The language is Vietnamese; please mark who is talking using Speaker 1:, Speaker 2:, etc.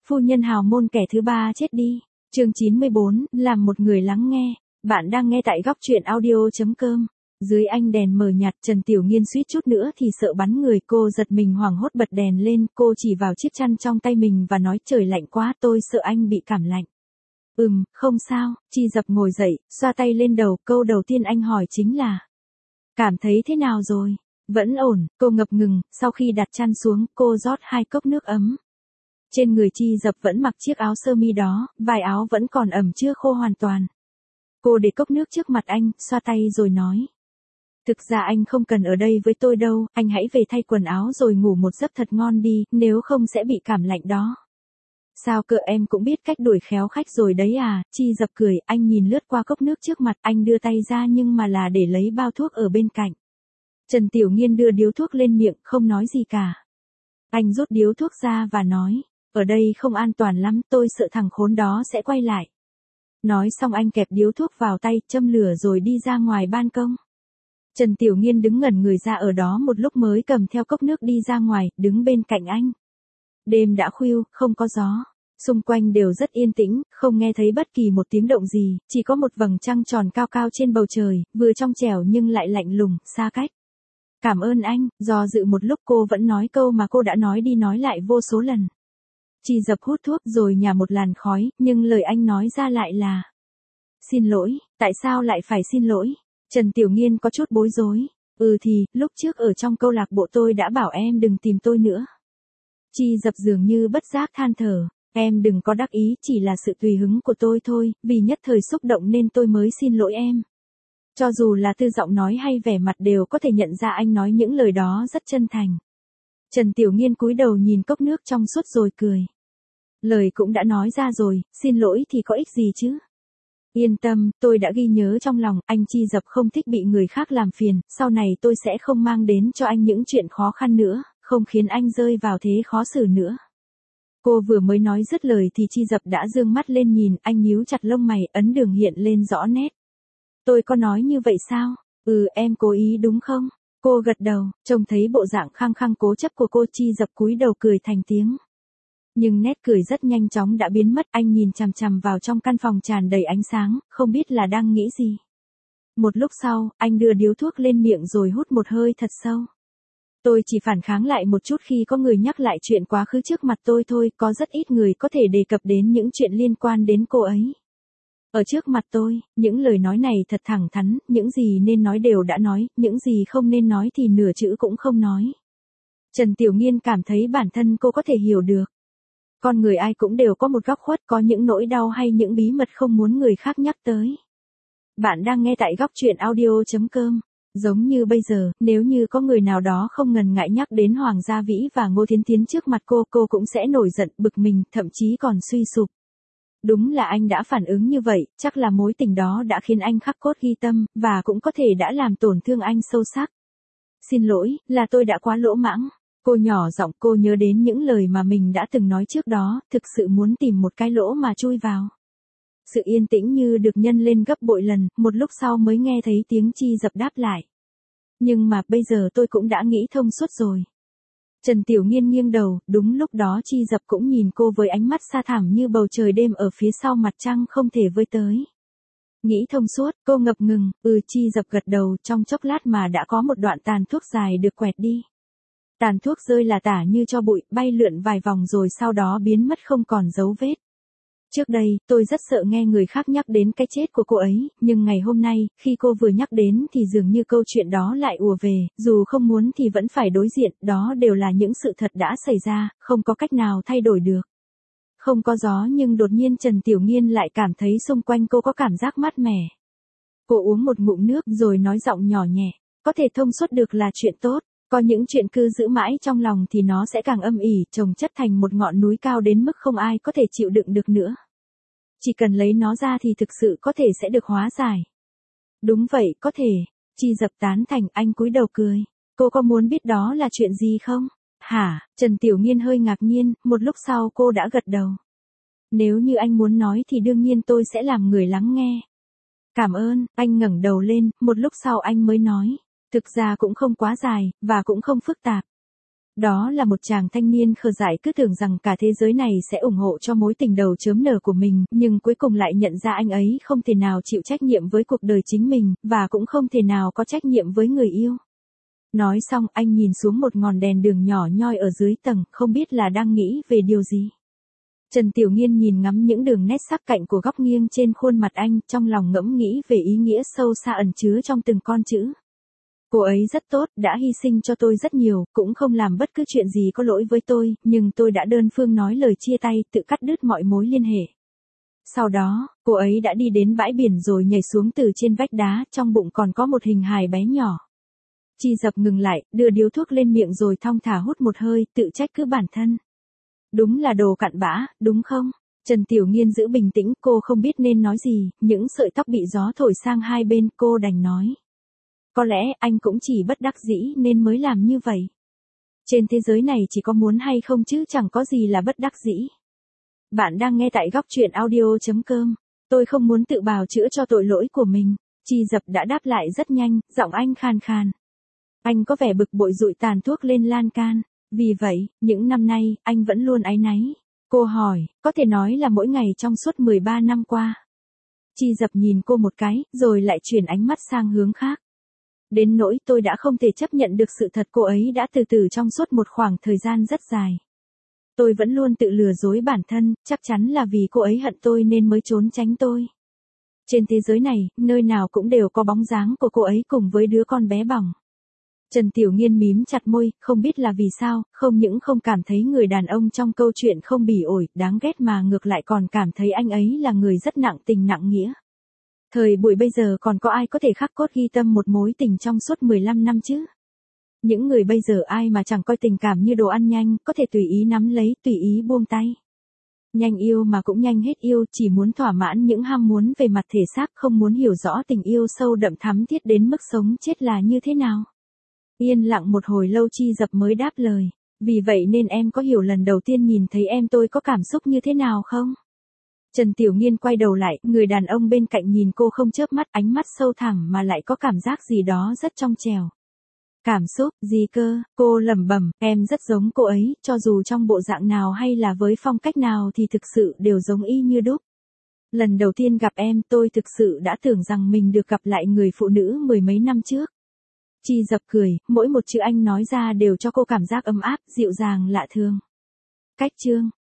Speaker 1: phu nhân hào môn kẻ thứ ba chết đi. Chương 94, làm một người lắng nghe. Bạn đang nghe tại góc truyện audio.com. Dưới ánh đèn mờ nhạt, Trần Tiểu Nghiên suýt chút nữa thì sợ bắn người, cô giật mình hoảng hốt bật đèn lên, cô chỉ vào chiếc chăn trong tay mình và nói trời lạnh quá, tôi sợ anh bị cảm lạnh. Không sao, Chi Dập ngồi dậy, xoa tay lên đầu, câu đầu tiên anh hỏi chính là: cảm thấy thế nào rồi? Vẫn ổn, cô ngập ngừng, sau khi đặt chăn xuống, cô rót 2 cốc nước ấm. Trên người Chi Dập vẫn mặc chiếc áo sơ mi đó, vải áo vẫn còn ẩm chưa khô hoàn toàn. Cô để cốc nước trước mặt anh, xoa tay rồi nói: thực ra anh không cần ở đây với tôi đâu, anh hãy về thay quần áo rồi ngủ một giấc thật ngon đi, nếu không sẽ bị cảm lạnh đó. Sao cơ, em cũng biết cách đuổi khéo khách rồi đấy à? Chi Dập cười, anh nhìn lướt qua cốc nước trước mặt, anh đưa tay ra nhưng mà là để lấy bao thuốc ở bên cạnh. Trần Tiểu Nghiên đưa điếu thuốc lên miệng, không nói gì cả. Anh rút điếu thuốc ra và nói: ở đây không an toàn lắm, tôi sợ thằng khốn đó sẽ quay lại. Nói xong anh kẹp điếu thuốc vào tay, châm lửa rồi đi ra ngoài ban công. Trần Tiểu Nghiên đứng ngẩn người ra ở đó một lúc mới cầm theo cốc nước đi ra ngoài, đứng bên cạnh anh. Đêm đã khuya, không có gió. Xung quanh đều rất yên tĩnh, không nghe thấy bất kỳ một tiếng động gì, chỉ có một vầng trăng tròn cao cao trên bầu trời, vừa trong trẻo nhưng lại lạnh lùng, xa cách. Cảm ơn anh, do dự một lúc cô vẫn nói câu mà cô đã nói đi nói lại vô số lần. Chi Dập hút thuốc rồi nhả một làn khói, nhưng lời anh nói ra lại là: xin lỗi, tại sao lại phải xin lỗi? Trần Tiểu Nghiên có chút bối rối. Thì, lúc trước ở trong câu lạc bộ tôi đã bảo em đừng tìm tôi nữa. Chi Dập dường như bất giác than thở. Em đừng có đắc ý, chỉ là sự tùy hứng của tôi thôi, vì nhất thời xúc động nên tôi mới xin lỗi em. Cho dù là từ giọng nói hay vẻ mặt đều có thể nhận ra anh nói những lời đó rất chân thành. Trần Tiểu Nghiên cúi đầu nhìn cốc nước trong suốt rồi cười. Lời cũng đã nói ra rồi, xin lỗi thì có ích gì chứ? Yên tâm, tôi đã ghi nhớ trong lòng, anh Chi Dập không thích bị người khác làm phiền, sau này tôi sẽ không mang đến cho anh những chuyện khó khăn nữa, không khiến anh rơi vào thế khó xử nữa. Cô vừa mới nói dứt lời thì Chi Dập đã dương mắt lên nhìn, anh nhíu chặt lông mày, ấn đường hiện lên rõ nét. Tôi có nói như vậy sao? Em cố ý đúng không? Cô gật đầu, trông thấy bộ dạng khăng khăng cố chấp của cô, Chi Dập cúi đầu cười thành tiếng. Nhưng nét cười rất nhanh chóng đã biến mất, anh nhìn chằm chằm vào trong căn phòng tràn đầy ánh sáng, không biết là đang nghĩ gì. Một lúc sau, anh đưa điếu thuốc lên miệng rồi hút một hơi thật sâu. Tôi chỉ phản kháng lại một chút khi có người nhắc lại chuyện quá khứ trước mặt tôi thôi, có rất ít người có thể đề cập đến những chuyện liên quan đến cô ấy. Ở trước mặt tôi, những lời nói này thật thẳng thắn, những gì nên nói đều đã nói, những gì không nên nói thì nửa chữ cũng không nói. Trần Tiểu Nghiên cảm thấy bản thân cô có thể hiểu được. Con người ai cũng đều có một góc khuất, có những nỗi đau hay những bí mật không muốn người khác nhắc tới. Bạn đang nghe tại góc truyện audio.com. Giống như bây giờ, nếu như có người nào đó không ngần ngại nhắc đến Hoàng Gia Vĩ và Ngô Thiến Thiến trước mặt cô cũng sẽ nổi giận, bực mình, thậm chí còn suy sụp. Đúng là anh đã phản ứng như vậy, chắc là mối tình đó đã khiến anh khắc cốt ghi tâm, và cũng có thể đã làm tổn thương anh sâu sắc. Xin lỗi, là tôi đã quá lỗ mãng. Cô nhỏ giọng, cô nhớ đến những lời mà mình đã từng nói trước đó, thực sự muốn tìm một cái lỗ mà chui vào. Sự yên tĩnh như được nhân lên gấp bội lần, một lúc sau mới nghe thấy tiếng Chi Dập đáp lại. Nhưng mà bây giờ tôi cũng đã nghĩ thông suốt rồi. Trần Tiểu Nghiên nghiêng đầu, đúng lúc đó Chi Dập cũng nhìn cô với ánh mắt xa thẳm như bầu trời đêm ở phía sau mặt trăng không thể với tới. Nghĩ thông suốt, cô ngập ngừng, Chi Dập gật đầu, trong chốc lát mà đã có một đoạn tàn thuốc dài được quẹt đi. Tàn thuốc rơi là tả như cho bụi, bay lượn vài vòng rồi sau đó biến mất không còn dấu vết. Trước đây, tôi rất sợ nghe người khác nhắc đến cái chết của cô ấy, nhưng ngày hôm nay, khi cô vừa nhắc đến thì dường như câu chuyện đó lại ùa về, dù không muốn thì vẫn phải đối diện, đó đều là những sự thật đã xảy ra, không có cách nào thay đổi được. Không có gió nhưng đột nhiên Trần Tiểu Nghiên lại cảm thấy xung quanh cô có cảm giác mát mẻ. Cô uống một ngụm nước rồi nói giọng nhỏ nhẹ, có thể thông suốt được là chuyện tốt. Có những chuyện cứ giữ mãi trong lòng thì nó sẽ càng âm ỉ, chồng chất thành một ngọn núi cao đến mức không ai có thể chịu đựng được nữa. Chỉ cần lấy nó ra thì thực sự có thể sẽ được hóa giải. Đúng vậy, có thể. Chi Dập tán thành, anh cúi đầu cười. Cô có muốn biết đó là chuyện gì không? Hả? Trần Tiểu Nghiên hơi ngạc nhiên, một lúc sau cô đã gật đầu. Nếu như anh muốn nói thì đương nhiên tôi sẽ làm người lắng nghe. Cảm ơn, anh ngẩng đầu lên, một lúc sau anh mới nói. Thực ra cũng không quá dài, và cũng không phức tạp. Đó là một chàng thanh niên khờ dại cứ tưởng rằng cả thế giới này sẽ ủng hộ cho mối tình đầu chớm nở của mình, nhưng cuối cùng lại nhận ra anh ấy không thể nào chịu trách nhiệm với cuộc đời chính mình, và cũng không thể nào có trách nhiệm với người yêu. Nói xong anh nhìn xuống một ngọn đèn đường nhỏ nhoi ở dưới tầng, không biết là đang nghĩ về điều gì. Trần Tiểu Nghiên nhìn ngắm những đường nét sắc cạnh của góc nghiêng trên khuôn mặt anh, trong lòng ngẫm nghĩ về ý nghĩa sâu xa ẩn chứa trong từng con chữ. Cô ấy rất tốt, đã hy sinh cho tôi rất nhiều, cũng không làm bất cứ chuyện gì có lỗi với tôi, nhưng tôi đã đơn phương nói lời chia tay, tự cắt đứt mọi mối liên hệ. Sau đó, cô ấy đã đi đến bãi biển rồi nhảy xuống từ trên vách đá, trong bụng còn có một hình hài bé nhỏ. Chi Dập ngừng lại, đưa điếu thuốc lên miệng rồi thong thả hút một hơi, tự trách cứ bản thân. Đúng là đồ cặn bã, đúng không? Trần Tiểu Nghiên giữ bình tĩnh, cô không biết nên nói gì, những sợi tóc bị gió thổi sang hai bên, cô đành nói. Có lẽ anh cũng chỉ bất đắc dĩ nên mới làm như vậy. Trên thế giới này chỉ có muốn hay không chứ chẳng có gì là bất đắc dĩ. Bạn đang nghe tại góc truyện audio.com. Tôi không muốn tự bào chữa cho tội lỗi của mình. Chi Dập đã đáp lại rất nhanh, giọng anh khàn khàn. Anh có vẻ bực bội dụi tàn thuốc lên lan can. Vì vậy, những năm nay, anh vẫn luôn áy náy. Cô hỏi, có thể nói là mỗi ngày trong suốt 13 năm qua. Chi Dập nhìn cô một cái, rồi lại chuyển ánh mắt sang hướng khác. Đến nỗi tôi đã không thể chấp nhận được sự thật cô ấy đã từ từ trong suốt một khoảng thời gian rất dài. Tôi vẫn luôn tự lừa dối bản thân, chắc chắn là vì cô ấy hận tôi nên mới trốn tránh tôi. Trên thế giới này, nơi nào cũng đều có bóng dáng của cô ấy cùng với đứa con bé bỏng. Trần Tiểu Nghiên mím chặt môi, không biết là vì sao, không những không cảm thấy người đàn ông trong câu chuyện không bỉ ổi, đáng ghét mà ngược lại còn cảm thấy anh ấy là người rất nặng tình nặng nghĩa. Thời buổi bây giờ còn có ai có thể khắc cốt ghi tâm một mối tình trong suốt 15 năm chứ? Những người bây giờ ai mà chẳng coi tình cảm như đồ ăn nhanh, có thể tùy ý nắm lấy, tùy ý buông tay. Nhanh yêu mà cũng nhanh hết yêu, chỉ muốn thỏa mãn những ham muốn về mặt thể xác, không muốn hiểu rõ tình yêu sâu đậm thắm thiết đến mức sống chết là như thế nào. Yên lặng một hồi lâu Chi Dập mới đáp lời. Vì vậy nên em có hiểu lần đầu tiên nhìn thấy em tôi có cảm xúc như thế nào không? Trần Tiểu Nghiên quay đầu lại, người đàn ông bên cạnh nhìn cô không chớp mắt, ánh mắt sâu thẳm mà lại có cảm giác gì đó rất trong trẻo. Cảm xúc, gì cơ? Cô lẩm bẩm, em rất giống cô ấy, cho dù trong bộ dạng nào hay là với phong cách nào thì thực sự đều giống y như đúc. Lần đầu tiên gặp em tôi thực sự đã tưởng rằng mình được gặp lại người phụ nữ mười mấy năm trước. Chi Dập cười, mỗi một chữ anh nói ra đều cho cô cảm giác ấm áp, dịu dàng lạ thường. Cách chương